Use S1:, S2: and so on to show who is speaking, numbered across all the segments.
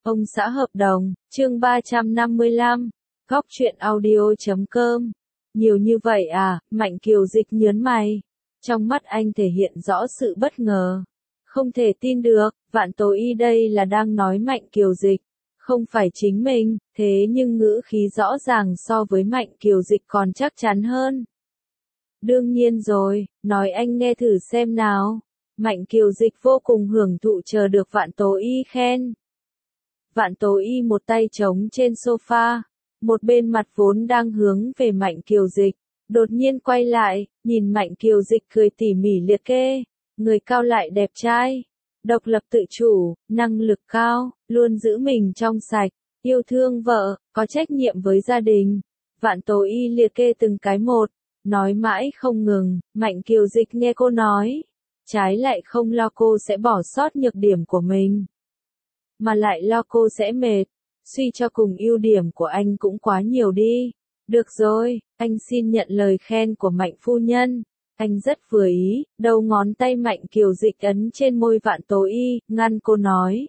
S1: Ông xã hợp đồng, chương 355, góc truyện audio.com. Nhiều như vậy à, Mạnh Kiều Dịch nhớn mày. Trong mắt anh thể hiện rõ sự bất ngờ. Không thể tin được, Vạn Tố Y đây là đang nói Mạnh Kiều Dịch, không phải chính mình, thế nhưng ngữ khí rõ ràng so với Mạnh Kiều Dịch còn chắc chắn hơn. Đương nhiên rồi, nói anh nghe thử xem nào. Mạnh Kiều Dịch vô cùng hưởng thụ chờ được Vạn Tố Y khen. Vạn Tố Y một tay trống trên sofa, một bên mặt vốn đang hướng về Mạnh Kiều Dịch, đột nhiên quay lại, nhìn Mạnh Kiều Dịch cười tỉ mỉ liệt kê, người cao lại đẹp trai, độc lập tự chủ, năng lực cao, luôn giữ mình trong sạch, yêu thương vợ, có trách nhiệm với gia đình. Vạn Tố Y liệt kê từng cái một, nói mãi không ngừng. Mạnh Kiều Dịch nghe cô nói, trái lại không lo cô sẽ bỏ sót nhược điểm của mình, mà lại lo cô sẽ mệt. Suy cho cùng ưu điểm của anh cũng quá nhiều đi. Được rồi, anh xin nhận lời khen của Mạnh phu nhân. Anh rất vừa ý. Đầu ngón tay Mạnh Kiều Dịch ấn trên môi Vạn Tố Y, ngăn cô nói.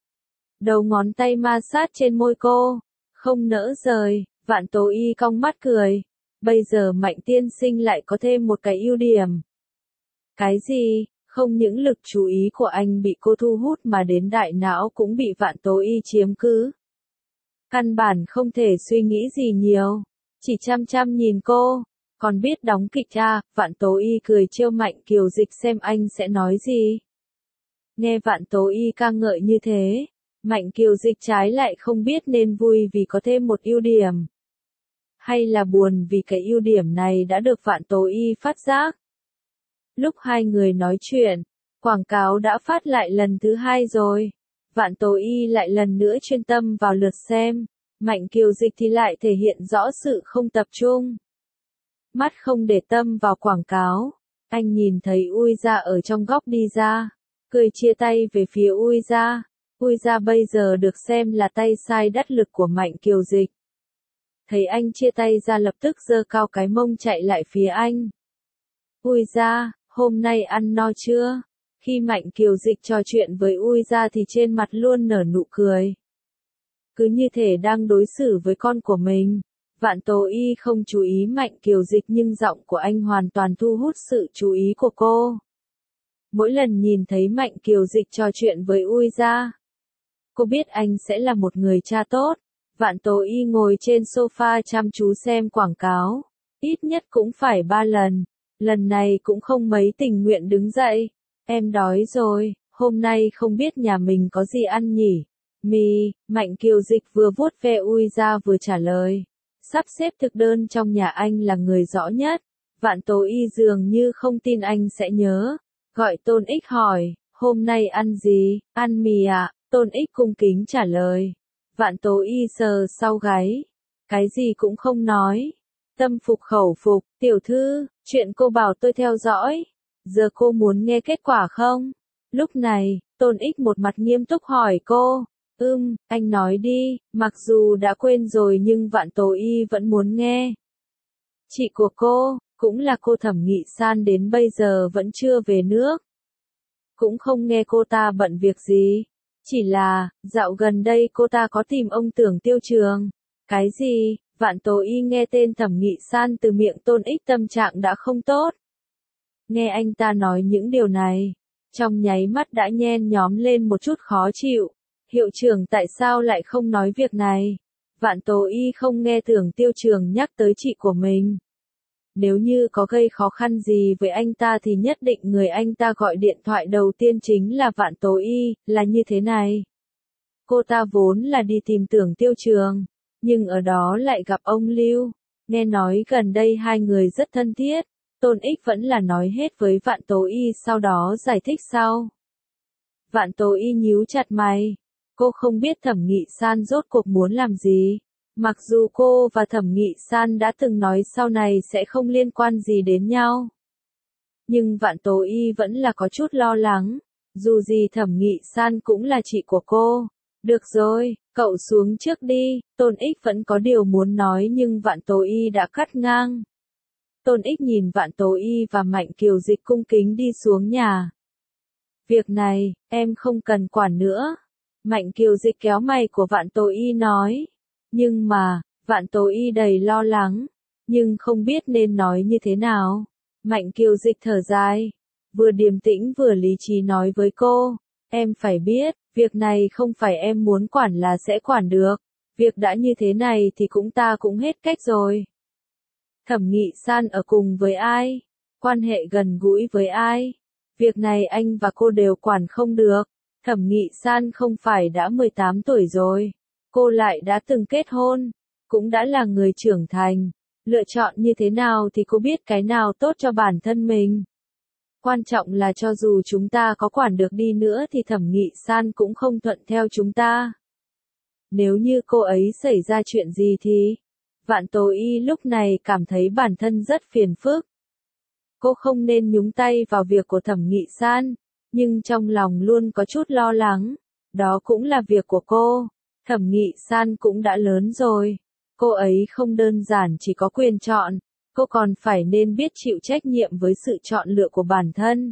S1: Đầu ngón tay ma sát trên môi cô, không nỡ rời. Vạn Tố Y cong mắt cười. Bây giờ Mạnh tiên sinh lại có thêm một cái ưu điểm. Cái gì? Không những lực chú ý của anh bị cô thu hút mà đến đại não cũng bị Vạn Tố Y chiếm cứ. Căn bản không thể suy nghĩ gì nhiều, chỉ chăm chăm nhìn cô. Còn biết đóng kịch à? Vạn Tố Y cười trêu Mạnh Kiều Dịch xem anh sẽ nói gì. Nghe Vạn Tố Y ca ngợi như thế, Mạnh Kiều Dịch trái lại không biết nên vui vì có thêm một ưu điểm, hay là buồn vì cái ưu điểm này đã được Vạn Tố Y phát giác. Lúc hai người nói chuyện, quảng cáo đã phát lại lần thứ hai rồi. Vạn Tố Y lại lần nữa chuyên tâm vào lượt xem. Mạnh Kiều Dịch thì lại thể hiện rõ sự không tập trung. Mắt không để tâm vào quảng cáo. Anh nhìn thấy Ui Gia ở trong góc đi ra, cười chia tay về phía Ui Gia. Ui Gia bây giờ được xem là tay sai đắc lực của Mạnh Kiều Dịch. Thấy anh chia tay ra lập tức giơ cao cái mông chạy lại phía anh. Ui Gia, hôm nay ăn no chưa? Khi Mạnh Kiều Dịch trò chuyện với Ui Gia thì trên mặt luôn nở nụ cười. Cứ như thể đang đối xử với con của mình. Vạn Tố Y không chú ý Mạnh Kiều Dịch nhưng giọng của anh hoàn toàn thu hút sự chú ý của cô. Mỗi lần nhìn thấy Mạnh Kiều Dịch trò chuyện với Ui Gia, cô biết anh sẽ là một người cha tốt. Vạn Tố Y ngồi trên sofa chăm chú xem quảng cáo. Ít nhất cũng phải 3 lần. Lần này cũng không mấy tình nguyện đứng dậy. Em đói rồi, hôm nay không biết nhà mình có gì ăn nhỉ? Mì. Mạnh Kiều Dịch vừa vuốt ve Ui Gia vừa trả lời. Sắp xếp thực đơn trong nhà anh là người rõ nhất. Vạn Tố Y dường như không tin anh sẽ nhớ. Gọi Tôn Ích hỏi, hôm nay ăn gì? Ăn mì ạ. Tôn Ích cung kính trả lời. Vạn Tố Y sờ sau gáy. Cái gì cũng không nói. Tâm phục khẩu phục, tiểu thư, chuyện cô bảo tôi theo dõi. Giờ cô muốn nghe kết quả không? Lúc này, Tôn Ích một mặt nghiêm túc hỏi cô. Anh nói đi, mặc dù đã quên rồi nhưng Vạn Tố Y vẫn muốn nghe. Chị của cô, cũng là cô Thẩm Nghị San đến bây giờ vẫn chưa về nước. Cũng không nghe cô ta bận việc gì. Chỉ là, dạo gần đây cô ta có tìm ông Tưởng Tiêu Trường. Cái gì? Vạn Tố Y nghe tên Thẩm Nghị San từ miệng Tôn Ích tâm trạng đã không tốt. Nghe anh ta nói những điều này, trong nháy mắt đã nhen nhóm lên một chút khó chịu. Hiệu trưởng tại sao lại không nói việc này? Vạn Tố Y không nghe Tưởng Tiêu Trường nhắc tới chị của mình. Nếu như có gây khó khăn gì với anh ta thì nhất định người anh ta gọi điện thoại đầu tiên chính là Vạn Tố Y, là như thế này. Cô ta vốn là đi tìm Tưởng Tiêu Trường, nhưng ở đó lại gặp ông Lưu. Nghe nói gần đây hai người rất thân thiết. Tôn Ích vẫn là nói hết với Vạn Tố Y sau đó giải thích sau. Vạn Tố Y nhíu chặt mày. Cô không biết Thẩm Nghị San rốt cuộc muốn làm gì. Mặc dù cô và Thẩm Nghị San đã từng nói sau này sẽ không liên quan gì đến nhau. Nhưng Vạn Tố Y vẫn là có chút lo lắng. Dù gì Thẩm Nghị San cũng là chị của cô. Được rồi, cậu xuống trước đi. Tôn Ích vẫn có điều muốn nói nhưng Vạn Tố Y đã cắt ngang. Tôn Ích nhìn Vạn Tố Y và Mạnh Kiều Dịch cung kính đi xuống nhà. Việc này, em không cần quản nữa. Mạnh Kiều Dịch kéo mày của Vạn Tố Y nói. Nhưng mà, Vạn Tố Y đầy lo lắng, nhưng không biết nên nói như thế nào. Mạnh Kiều Dịch thở dài, vừa điềm tĩnh vừa lý trí nói với cô, em phải biết, việc này không phải em muốn quản là sẽ quản được. Việc đã như thế này thì ta cũng hết cách rồi. Thẩm Nghị San ở cùng với ai? Quan hệ gần gũi với ai? Việc này anh và cô đều quản không được. Thẩm Nghị San không phải đã 18 tuổi rồi. Cô lại đã từng kết hôn, cũng đã là người trưởng thành. Lựa chọn như thế nào thì cô biết cái nào tốt cho bản thân mình. Quan trọng là cho dù chúng ta có quản được đi nữa thì Thẩm Nghị San cũng không thuận theo chúng ta. Nếu như cô ấy xảy ra chuyện gì thì... Vạn Tố Y lúc này cảm thấy bản thân rất phiền phức. Cô không nên nhúng tay vào việc của Thẩm Nghị San, nhưng trong lòng luôn có chút lo lắng. Đó cũng là việc của cô. Thẩm Nghị San cũng đã lớn rồi. Cô ấy không đơn giản chỉ có quyền chọn, cô còn phải nên biết chịu trách nhiệm với sự chọn lựa của bản thân.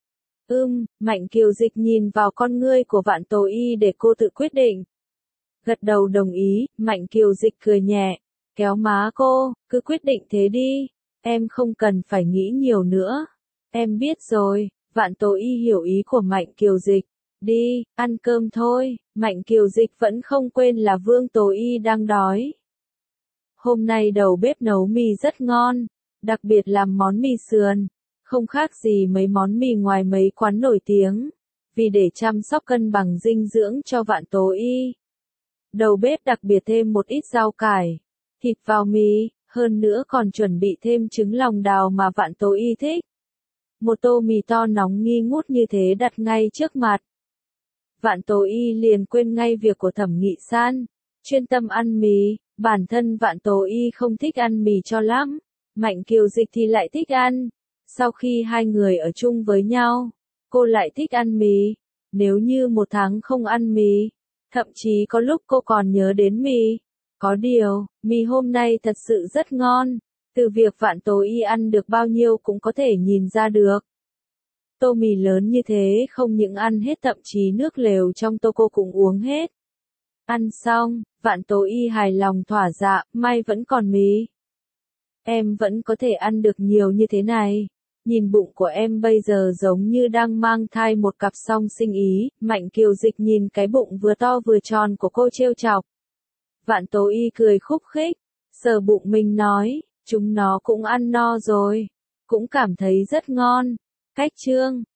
S1: Mạnh Kiều Dịch nhìn vào con ngươi của Vạn Tố Y để cô tự quyết định. Gật đầu đồng ý, Mạnh Kiều Dịch cười nhẹ, kéo má cô, cứ quyết định thế đi, em không cần phải nghĩ nhiều nữa. Em biết rồi, Vạn Tố Y hiểu ý của Mạnh Kiều Dịch. Đi, ăn cơm thôi, Mạnh Kiều Dịch vẫn không quên là Vương Tố Y đang đói. Hôm nay đầu bếp nấu mì rất ngon, đặc biệt là món mì sườn, không khác gì mấy món mì ngoài mấy quán nổi tiếng. Vì để chăm sóc cân bằng dinh dưỡng cho Vạn Tố Y, đầu bếp đặc biệt thêm một ít rau cải, thịt vào mì, hơn nữa còn chuẩn bị thêm trứng lòng đào mà Vạn Tố Y thích. Một tô mì to nóng nghi ngút như thế đặt ngay trước mặt. Vạn Tố Y liền quên ngay việc của Thẩm Nghị San, chuyên tâm ăn mì. Bản thân Vạn Tố Y không thích ăn mì cho lắm, Mạnh Kiều Dịch thì lại thích ăn. Sau khi hai người ở chung với nhau, cô lại thích ăn mì. Nếu như một tháng không ăn mì, thậm chí có lúc cô còn nhớ đến mì. Có điều, mì hôm nay thật sự rất ngon. Từ việc Vạn Tố Y ăn được bao nhiêu cũng có thể nhìn ra được. Tô mì lớn như thế không những ăn hết, thậm chí nước lèo trong tô cô cũng uống hết. Ăn xong, Vạn Tố Y hài lòng thỏa dạ, may vẫn còn mì. Em vẫn có thể ăn được nhiều như thế này. Nhìn bụng của em bây giờ giống như đang mang thai một cặp song sinh ý. Mạnh Kiều Dịch nhìn cái bụng vừa to vừa tròn của cô trêu chọc. Vạn Tố Y cười khúc khích, sờ bụng mình nói, chúng nó cũng ăn no rồi, cũng cảm thấy rất ngon. Cách chương